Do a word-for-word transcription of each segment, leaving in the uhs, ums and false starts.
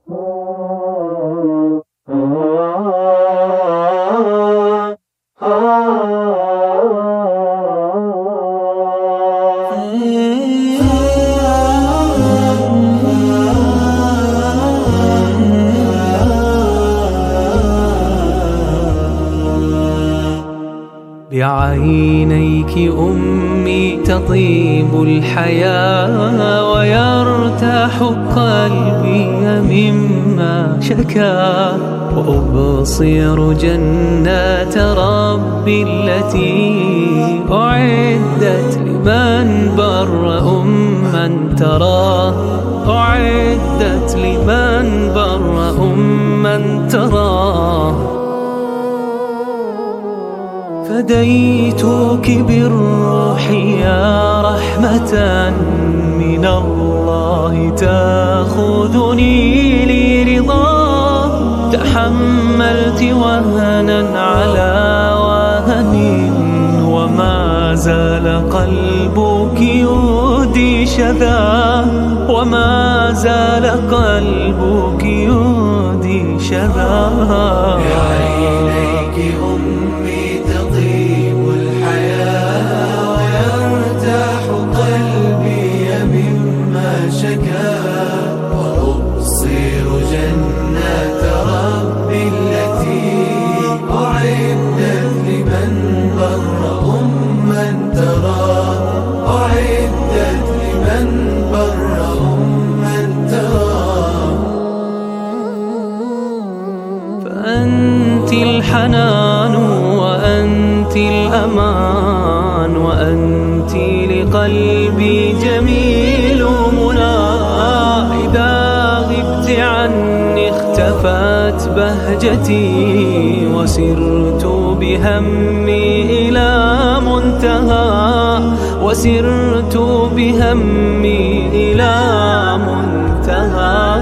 بعينيك أمي تطيب الحياة ويرتاح قلبي مما شكا، وأبصر جنات ربي التي أعدت لمن بر أما تراه، أعدت لمن بر أما تراه. فديتك بالروح يا رحمة من الله تأخذني لرضاه، تحملت وهنا على وهن وما زال قلبك يهدي شذا، وما زال قلبك يهدي شذا. بعينيك أمي تطيب الحياة ويرتاح قلبي مما شكا، وأبصر جنات ربي التي أعدت لمن بر أما تراه، أعدت لمن بر أما تراه. فأنت الحنان وأنت الأمان، وأنت لقلبي جميل منى، إذا غبت عني اختفت بهجتي، وسرت بهمي إلى منتهى، وسرت بهمي إلى منتهى.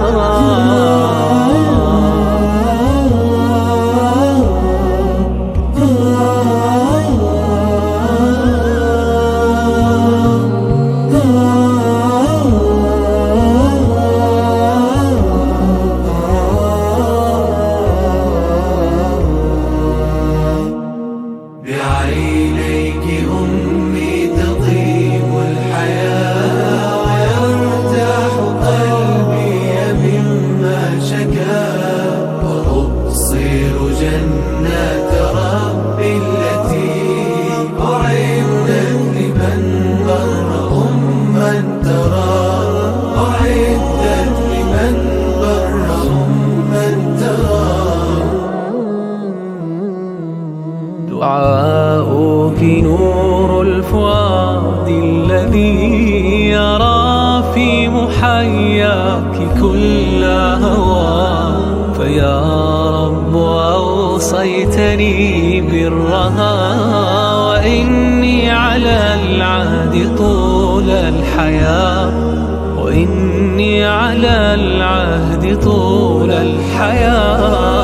بعينيك أمي تطيب الحياة ويرتاح قلبي مما شكا، وأبصر جنات ربي التي أعدت لمن بر أما تراه، أعدت لمن بر أما تراه. دعاؤك نور الفؤاد الذي يرى في محياك كل هوى، فيا رب أوصيتني برها، وإني على العهد طول الحياة، وإني على العهد طول الحياة.